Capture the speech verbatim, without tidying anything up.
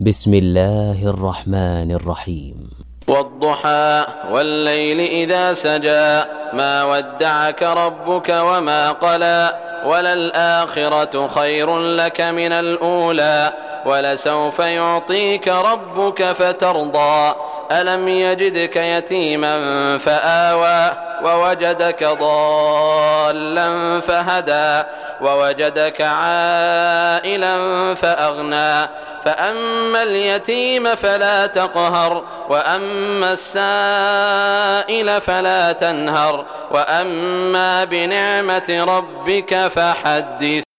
بسم الله الرحمن الرحيم. والضحى والليل إذا سجى ما ودعك ربك وما قلى وللآخرة خير لك من الأولى ولسوف يعطيك ربك فترضى ألم يجدك يتيما فآوى ووجدك ضالا فهدى ووجدك عائلا فأغنى فأما اليتيم فلا تقهر وأما السائل فلا تنهر وأما بنعمة ربك فحدث.